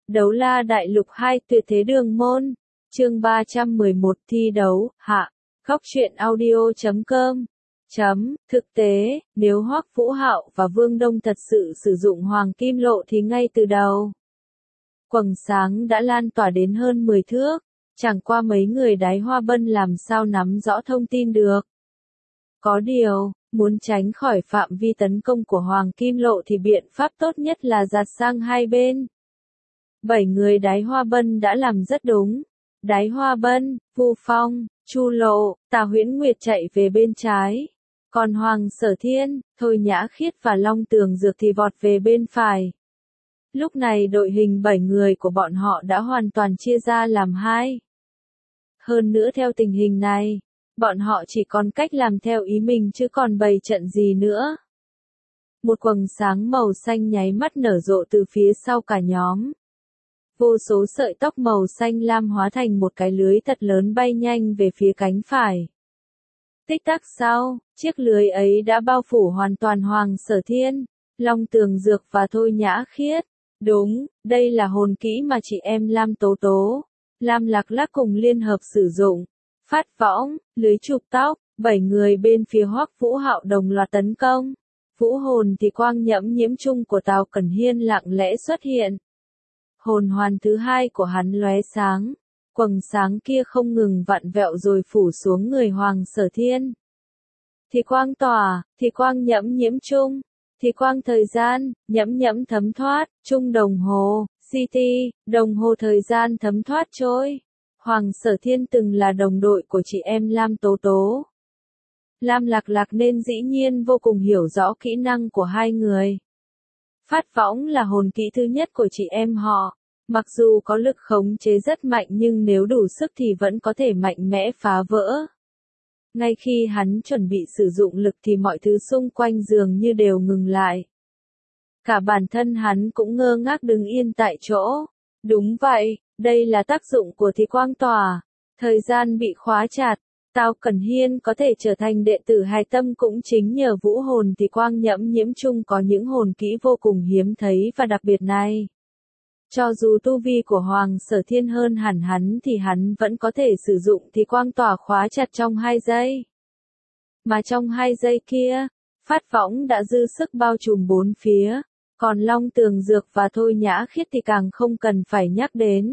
Đấu la đại lục 2 tuyệt thế đường môn. Chương 311 thi đấu, hạ. Góc truyện audio.com. Thực tế, nếu Hoắc Vũ Hạo và Vương Đông thật sự sử dụng hoàng kim lộ thì ngay từ đầu, quầng sáng đã lan tỏa đến hơn 10 thước, chẳng qua mấy người Đái Hoa Bân làm sao nắm rõ thông tin được. Có điều, muốn tránh khỏi phạm vi tấn công của hoàng kim lộ thì biện pháp tốt nhất là giạt sang hai bên. 7 người Đái Hoa Bân đã làm rất đúng. Đái Hoa Bân, Vu Phong, Chu Lộ, Tà Huyễn Nguyệt chạy về bên trái. Còn Hoàng Sở Thiên, Thôi Nhã Khiết và Long Tường Dược thì vọt về bên phải. Lúc này đội hình 7 người của bọn họ đã hoàn toàn chia ra làm hai. Hơn nữa theo tình hình này, bọn họ chỉ còn cách làm theo ý mình chứ còn bày trận gì nữa. Một quầng sáng màu xanh nháy mắt nở rộ từ phía sau cả nhóm. Vô số sợi tóc màu xanh lam hóa thành một cái lưới thật lớn bay nhanh về phía cánh phải. Tích tắc sau, chiếc lưới ấy đã bao phủ hoàn toàn Hoàng Sở Thiên, Long Tường Dược và Thôi Nhã Khiết. Đúng, đây là hồn kỹ mà chị em Lam Tố Tố, Lam Lạc Lác cùng liên hợp sử dụng. Phát võng, lưới chụp tóc, 7 người bên phía Hoắc Vũ Hạo đồng loạt tấn công. Vũ hồn thì quang nhẫm nhiễm chung của Tào Cẩn Hiên lặng lẽ xuất hiện. Hồn hoàn thứ hai của hắn lóe sáng, quầng sáng kia không ngừng vặn vẹo rồi phủ xuống người Hoàng Sở Thiên. Thì quang tỏa, thì quang nhẫm nhiễm chung, thì quang thời gian, nhẫm nhẫm thấm thoát, chung đồng hồ, city, đồng hồ thời gian thấm thoát trôi. Hoàng Sở Thiên từng là đồng đội của chị em Lam Tố Tố, Lam Lạc Lạc nên dĩ nhiên vô cùng hiểu rõ kỹ năng của hai người. Phát võng là hồn kỹ thứ nhất của chị em họ, mặc dù có lực khống chế rất mạnh nhưng nếu đủ sức thì vẫn có thể mạnh mẽ phá vỡ. Ngay khi hắn chuẩn bị sử dụng lực thì mọi thứ xung quanh dường như đều ngừng lại. Cả bản thân hắn cũng ngơ ngác đứng yên tại chỗ. Đúng vậy, đây là tác dụng của thì quang tỏa. Thời gian bị khóa chặt. Tào Cẩn Hiên có thể trở thành đệ tử hài tâm cũng chính nhờ vũ hồn thì quang nhẫm nhiễm chung có những hồn kỹ vô cùng hiếm thấy và đặc biệt này. Cho dù tu vi của Hoàng Sở Thiên hơn hẳn hắn thì hắn vẫn có thể sử dụng thì quang tỏa khóa chặt trong 2 giây. Mà trong 2 giây kia, phát võng đã dư sức bao trùm 4 phía, còn Long Tường Dược và Thôi Nhã Khiết thì càng không cần phải nhắc đến.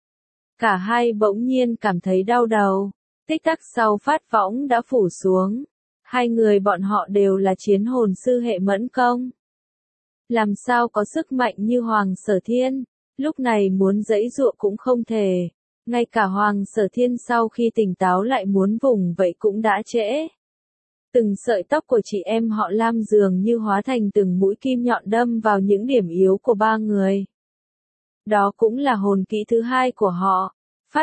Cả hai bỗng nhiên cảm thấy đau đầu. Tích tắc sau phát võng đã phủ xuống. Hai người bọn họ đều là chiến hồn sư hệ mẫn công. Làm sao có sức mạnh như Hoàng Sở Thiên, lúc này muốn giãy giụa cũng không thể. Ngay cả Hoàng Sở Thiên sau khi tỉnh táo lại muốn vùng vậy cũng đã trễ. Từng sợi tóc của chị em họ Lam dường như hóa thành từng mũi kim nhọn đâm vào những điểm yếu của ba người. Đó cũng là hồn kỹ thứ hai của họ. Phát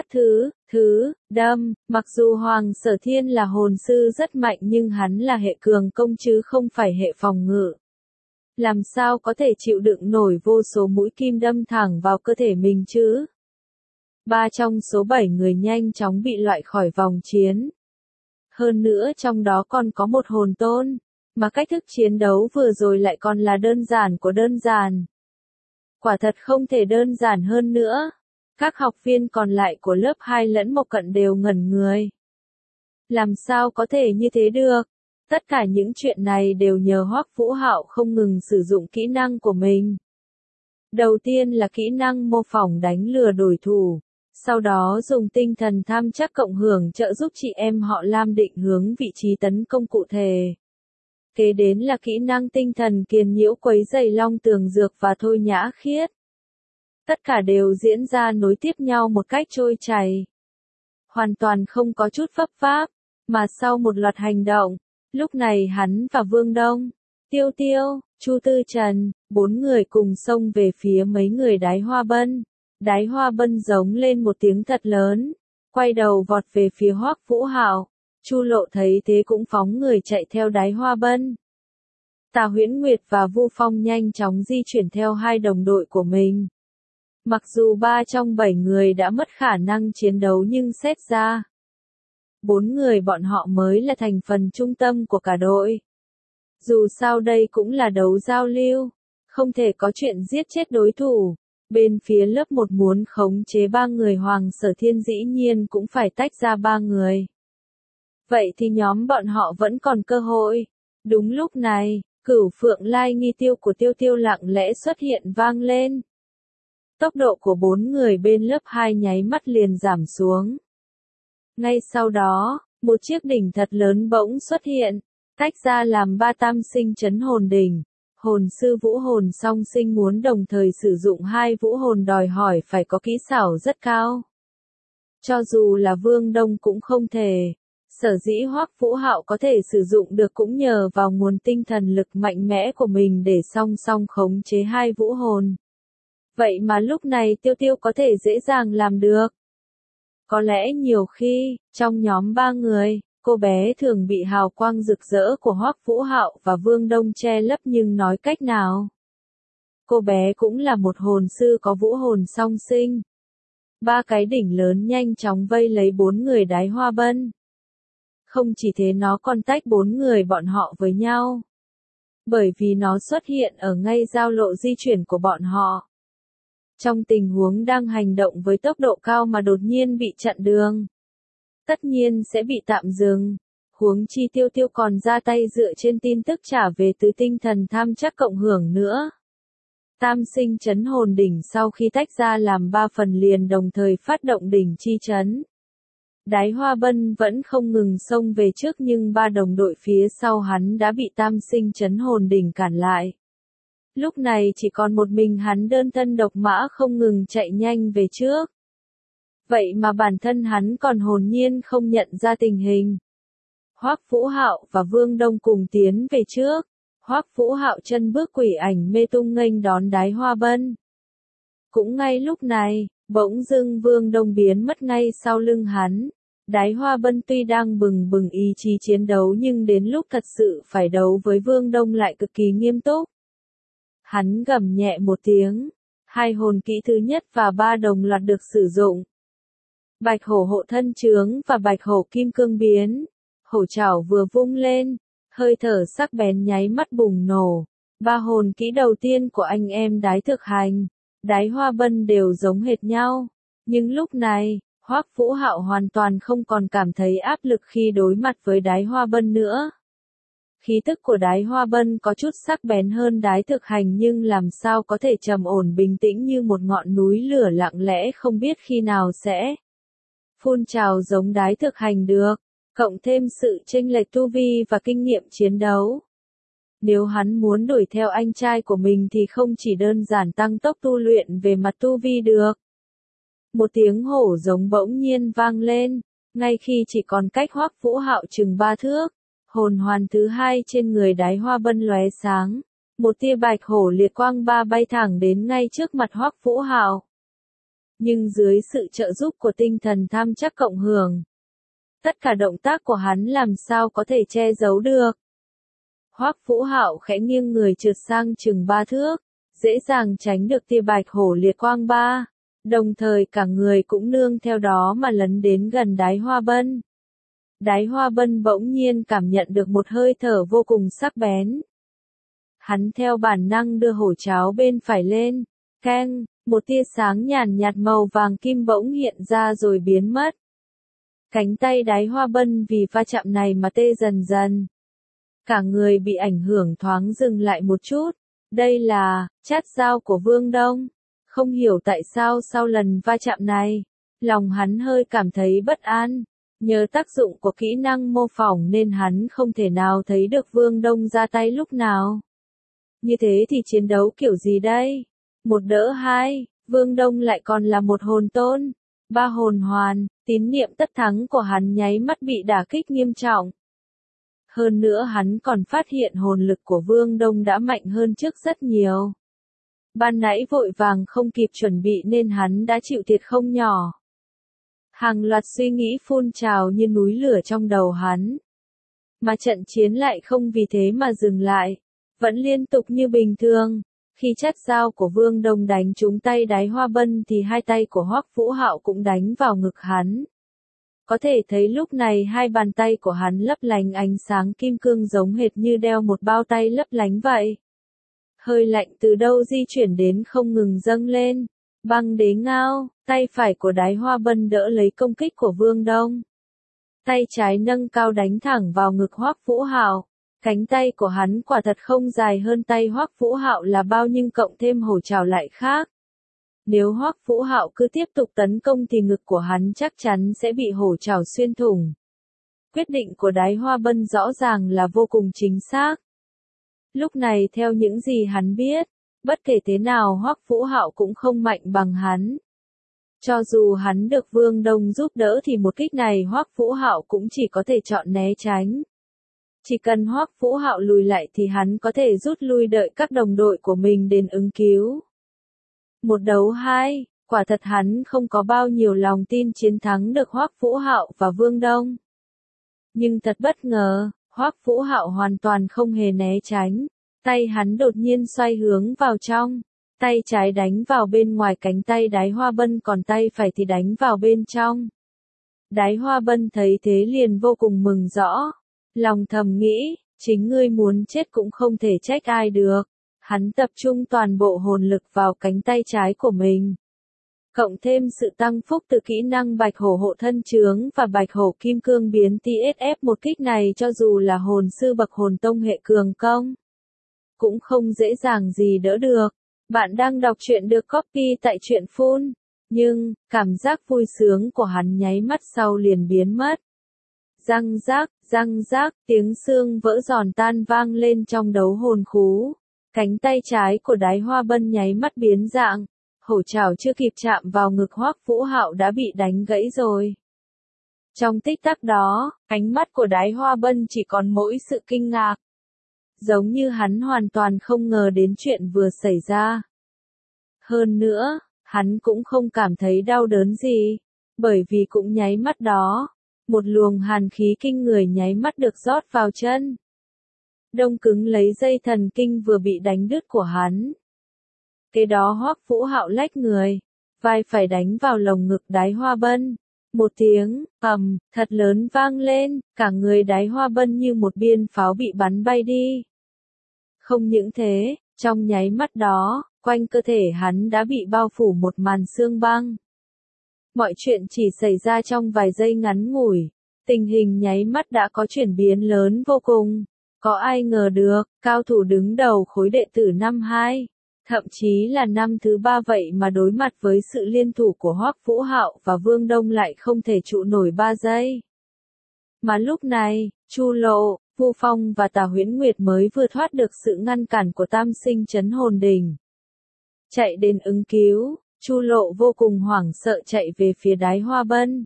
đâm, mặc dù Hoàng Sở Thiên là hồn sư rất mạnh nhưng hắn là hệ cường công chứ không phải hệ phòng ngự. Làm sao có thể chịu đựng nổi vô số mũi kim đâm thẳng vào cơ thể mình chứ? 3 trong số 7 người nhanh chóng bị loại khỏi vòng chiến. Hơn nữa trong đó còn có một hồn tôn, mà cách thức chiến đấu vừa rồi lại còn là đơn giản của đơn giản. Quả thật không thể đơn giản hơn nữa. Các học viên còn lại của lớp 2 lẫn Mộc Cận đều ngẩn người. Làm sao có thể như thế được? Tất cả những chuyện này đều nhờ Hoắc Vũ Hạo không ngừng sử dụng kỹ năng của mình. Đầu tiên là kỹ năng mô phỏng đánh lừa đối thủ, sau đó dùng tinh thần tham chắc cộng hưởng trợ giúp chị em họ Lam định hướng vị trí tấn công cụ thể. Kế đến là kỹ năng tinh thần kiền nhiễu quấy rầy Long Tường Dược và Thôi Nhã Khiết. Tất cả đều diễn ra nối tiếp nhau một cách trôi chảy. Hoàn toàn không có chút vấp váp, mà sau một loạt hành động, lúc này hắn và Vương Đông, Tiêu Tiêu, Chu Tư Trần, 4 người cùng xông về phía mấy người Đái Hoa Bân. Đái Hoa Bân giống lên một tiếng thật lớn, quay đầu vọt về phía Hoắc Vũ Hạo. Chu Lộ thấy thế cũng phóng người chạy theo Đái Hoa Bân. Tà Huyễn Nguyệt và Vu Phong nhanh chóng di chuyển theo hai đồng đội của mình. Mặc dù 3 trong 7 người đã mất khả năng chiến đấu nhưng xét ra, 4 người bọn họ mới là thành phần trung tâm của cả đội. Dù sao đây cũng là đấu giao lưu, không thể có chuyện giết chết đối thủ. Bên phía lớp 1 muốn khống chế 3 người Hoàng Sở Thiên dĩ nhiên cũng phải tách ra 3 người. Vậy thì nhóm bọn họ vẫn còn cơ hội. Đúng lúc này, Cửu Phượng Lai nghi tiêu của Tiêu Tiêu lặng lẽ xuất hiện vang lên. Tốc độ của 4 người bên lớp 2 nháy mắt liền giảm xuống. Ngay sau đó, một chiếc đỉnh thật lớn bỗng xuất hiện, tách ra làm 3 tam sinh chấn hồn đỉnh. Hồn sư vũ hồn song sinh muốn đồng thời sử dụng 2 vũ hồn đòi hỏi phải có kỹ xảo rất cao. Cho dù là Vương Đông cũng không thể. Sở dĩ Hoắc Vũ Hạo có thể sử dụng được cũng nhờ vào nguồn tinh thần lực mạnh mẽ của mình để song song khống chế 2 vũ hồn. Vậy mà lúc này Tiêu Tiêu có thể dễ dàng làm được. Có lẽ nhiều khi, trong nhóm 3 người, cô bé thường bị hào quang rực rỡ của Hoắc Vũ Hạo và Vương Đông che lấp, nhưng nói cách nào? Cô bé cũng là một hồn sư có vũ hồn song sinh. 3 cái đỉnh lớn nhanh chóng vây lấy 4 người Đái Hoa Bân. Không chỉ thế, nó còn tách 4 người bọn họ với nhau. Bởi vì nó xuất hiện ở ngay giao lộ di chuyển của bọn họ. Trong tình huống đang hành động với tốc độ cao mà đột nhiên bị chặn đường, tất nhiên sẽ bị tạm dừng. Huống chi Tiêu Tiêu còn ra tay dựa trên tin tức trả về từ tinh thần tham chắc cộng hưởng nữa. Tam sinh chấn hồn đỉnh sau khi tách ra làm 3 phần liền đồng thời phát động đỉnh chi chấn. Đái Hoa Bân vẫn không ngừng xông về trước, nhưng 3 đồng đội phía sau hắn đã bị tam sinh chấn hồn đỉnh cản lại. Lúc này chỉ còn một mình hắn đơn thân độc mã không ngừng chạy nhanh về trước. Vậy mà bản thân hắn còn hồn nhiên không nhận ra tình hình. Hoắc Vũ Hạo và Vương Đông cùng tiến về trước. Hoắc Vũ Hạo chân bước quỷ ảnh mê tung nghênh đón Đái Hoa Bân. Cũng ngay lúc này, bỗng dưng Vương Đông biến mất ngay sau lưng hắn. Đái Hoa Bân tuy đang bừng bừng ý chí chiến đấu, nhưng đến lúc thật sự phải đấu với Vương Đông lại cực kỳ nghiêm túc. Hắn gầm nhẹ một tiếng, 2 hồn kỹ thứ nhất và 3 đồng loạt được sử dụng. Bạch hổ hộ thân chướng và bạch hổ kim cương biến. Hổ trảo vừa vung lên, hơi thở sắc bén nháy mắt bùng nổ. 3 hồn kỹ đầu tiên của anh em Đái Thực Hành, Đái Hoa Bân đều giống hệt nhau. Nhưng lúc này, Hoắc Vũ Hạo hoàn toàn không còn cảm thấy áp lực khi đối mặt với Đái Hoa Bân nữa. Khí tức của Đái Hoa Bân có chút sắc bén hơn Đái Thực Hành, nhưng làm sao có thể trầm ổn bình tĩnh như một ngọn núi lửa lặng lẽ không biết khi nào sẽ phun trào giống Đái Thực Hành được, cộng thêm sự chênh lệch tu vi và kinh nghiệm chiến đấu. Nếu hắn muốn đuổi theo anh trai của mình thì không chỉ đơn giản tăng tốc tu luyện về mặt tu vi được. Một tiếng hổ giống bỗng nhiên vang lên, ngay khi chỉ còn cách Hoắc Vũ Hạo chừng 3 thước. Hồn hoàn thứ 2 trên người Đái Hoa Bân lóe sáng, một tia bạch hổ liệt quang ba bay thẳng đến ngay trước mặt Hoắc Vũ Hạo. Nhưng dưới sự trợ giúp của tinh thần tham chắc cộng hưởng, tất cả động tác của hắn làm sao có thể che giấu được. Hoắc Vũ Hạo khẽ nghiêng người trượt sang chừng 3 thước, dễ dàng tránh được tia bạch hổ liệt quang ba, đồng thời cả người cũng nương theo đó mà lấn đến gần Đái Hoa Bân. Đái Hoa Bân bỗng nhiên cảm nhận được một hơi thở vô cùng sắc bén. Hắn theo bản năng đưa hổ cháo bên phải lên, keng, một tia sáng nhàn nhạt màu vàng kim bỗng hiện ra rồi biến mất. Cánh tay Đái Hoa Bân vì va chạm này mà tê dần dần. Cả người bị ảnh hưởng thoáng dừng lại một chút. Đây là chát dao của Vương Đông. Không hiểu tại sao sau lần va chạm này, lòng hắn hơi cảm thấy bất an. Nhờ tác dụng của kỹ năng mô phỏng nên hắn không thể nào thấy được Vương Đông ra tay lúc nào. Như thế thì chiến đấu kiểu gì đây? 1 đỡ 2, Vương Đông lại còn là một hồn tôn. 3 hồn hoàn, tín niệm tất thắng của hắn nháy mắt bị đả kích nghiêm trọng. Hơn nữa hắn còn phát hiện hồn lực của Vương Đông đã mạnh hơn trước rất nhiều. Ban nãy vội vàng không kịp chuẩn bị nên hắn đã chịu thiệt không nhỏ. Hàng loạt suy nghĩ phun trào như núi lửa trong đầu hắn. Mà trận chiến lại không vì thế mà dừng lại, vẫn liên tục như bình thường. Khi chát dao của Vương Đông đánh trúng tay Đái Hoa Bân thì 2 tay của Hoắc Vũ Hạo cũng đánh vào ngực hắn. Có thể thấy lúc này 2 bàn tay của hắn lấp lánh ánh sáng kim cương giống hệt như đeo một bao tay lấp lánh vậy. Hơi lạnh từ đâu di chuyển đến không ngừng dâng lên, Băng đế ngao, tay phải của Đái Hoa Bân đỡ lấy công kích của Vương Đông. Tay trái nâng cao đánh thẳng vào ngực Hoắc Vũ Hạo. Cánh tay của hắn quả thật không dài hơn tay Hoắc Vũ Hạo là bao nhưng cộng thêm hổ trảo lại khác. Nếu Hoắc Vũ Hạo cứ tiếp tục tấn công thì ngực của hắn chắc chắn sẽ bị hổ trảo xuyên thủng. Quyết định của Đái Hoa Bân rõ ràng là vô cùng chính xác. Lúc này theo những gì hắn biết, bất kể thế nào Hoắc Vũ Hạo cũng không mạnh bằng hắn. Cho dù hắn được Vương Đông giúp đỡ thì một kích này Hoắc Vũ Hạo cũng chỉ có thể chọn né tránh. Chỉ cần Hoắc Vũ Hạo lùi lại thì hắn có thể rút lui đợi các đồng đội của mình đến ứng cứu. Một đấu hai, quả thật hắn không có bao nhiêu lòng tin chiến thắng được Hoắc Vũ Hạo và Vương Đông. Nhưng thật bất ngờ, Hoắc Vũ Hạo hoàn toàn không hề né tránh, tay hắn đột nhiên xoay hướng vào trong, tay trái đánh vào bên ngoài cánh tay Đái Hoa Bân còn tay phải thì đánh vào bên trong. Đái Hoa Bân thấy thế liền vô cùng mừng rõ, lòng thầm nghĩ, chính ngươi muốn chết cũng không thể trách ai được. Hắn tập trung toàn bộ hồn lực vào cánh tay trái của mình. Cộng thêm sự tăng phúc từ kỹ năng Bạch Hổ hộ thân chướng và Bạch Hổ kim cương biến TSF một kích này cho dù là hồn sư bậc hồn tông hệ cường công. Cũng không dễ dàng gì đỡ được. Bạn đang đọc truyện được copy tại truyện Phun. Nhưng, cảm giác vui sướng của hắn nháy mắt sau liền biến mất. Răng rác, tiếng xương vỡ giòn tan vang lên trong đấu hồn khú. Cánh tay trái của Đái Hoa Bân nháy mắt biến dạng, hổ trảo chưa kịp chạm vào ngực Hoắc Vũ Hạo đã bị đánh gãy rồi. Trong tích tắc đó, ánh mắt của Đái Hoa Bân chỉ còn mỗi sự kinh ngạc. Giống như hắn hoàn toàn không ngờ đến chuyện vừa xảy ra. Hơn nữa, hắn cũng không cảm thấy đau đớn gì, bởi vì cũng nháy mắt đó, một luồng hàn khí kinh người nháy mắt được rót vào chân. Đông cứng lấy dây thần kinh vừa bị đánh đứt của hắn. Kế đó Hoắc Vũ Hạo lách người, vai phải đánh vào lồng ngực Đái Hoa Bân. Một tiếng ầm thật lớn vang lên, cả người Đái Hoa Bân như một biên pháo bị bắn bay đi. Không những thế, trong nháy mắt đó, quanh cơ thể hắn đã bị bao phủ một màn sương băng. Mọi chuyện chỉ xảy ra trong vài giây ngắn ngủi, tình hình nháy mắt đã có chuyển biến lớn vô cùng. Có ai ngờ được, cao thủ đứng đầu khối đệ tử năm 2, thậm chí là năm thứ 3 vậy mà đối mặt với sự liên thủ của Hoắc Vũ Hạo và Vương Đông lại không thể trụ nổi 3 giây. Mà lúc này, Chu Lộ, Vu Phong và Tà Huyễn Nguyệt mới vừa thoát được sự ngăn cản của Tam Sinh Chấn Hồn Đỉnh. Chạy đến ứng cứu, Chu Lộ vô cùng hoảng sợ chạy về phía Đái Hoa Bân.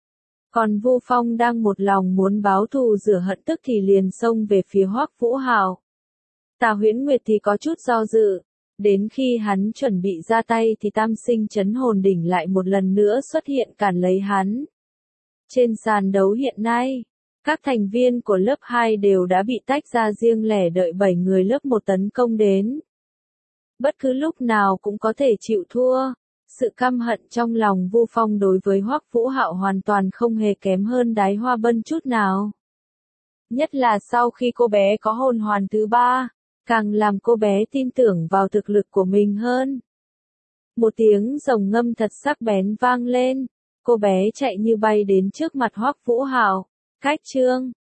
Còn Vu Phong đang một lòng muốn báo thù rửa hận tức thì liền xông về phía Hoắc Vũ Hạo. Tà Huyễn Nguyệt thì có chút do dự, đến khi hắn chuẩn bị ra tay thì Tam Sinh Chấn Hồn Đỉnh lại một lần nữa xuất hiện cản lấy hắn. Trên sàn đấu hiện nay, các thành viên của lớp 2 đều đã bị tách ra riêng lẻ đợi 7 người lớp 1 tấn công đến. Bất cứ lúc nào cũng có thể chịu thua. Sự căm hận trong lòng Vu Phong đối với Hoắc Vũ Hạo hoàn toàn không hề kém hơn Đái Hoa Bân chút nào. Nhất là sau khi cô bé có hồn hoàn thứ 3, càng làm cô bé tin tưởng vào thực lực của mình hơn. Một tiếng rồng ngâm thật sắc bén vang lên, cô bé chạy như bay đến trước mặt Hoắc Vũ Hạo. Cách chương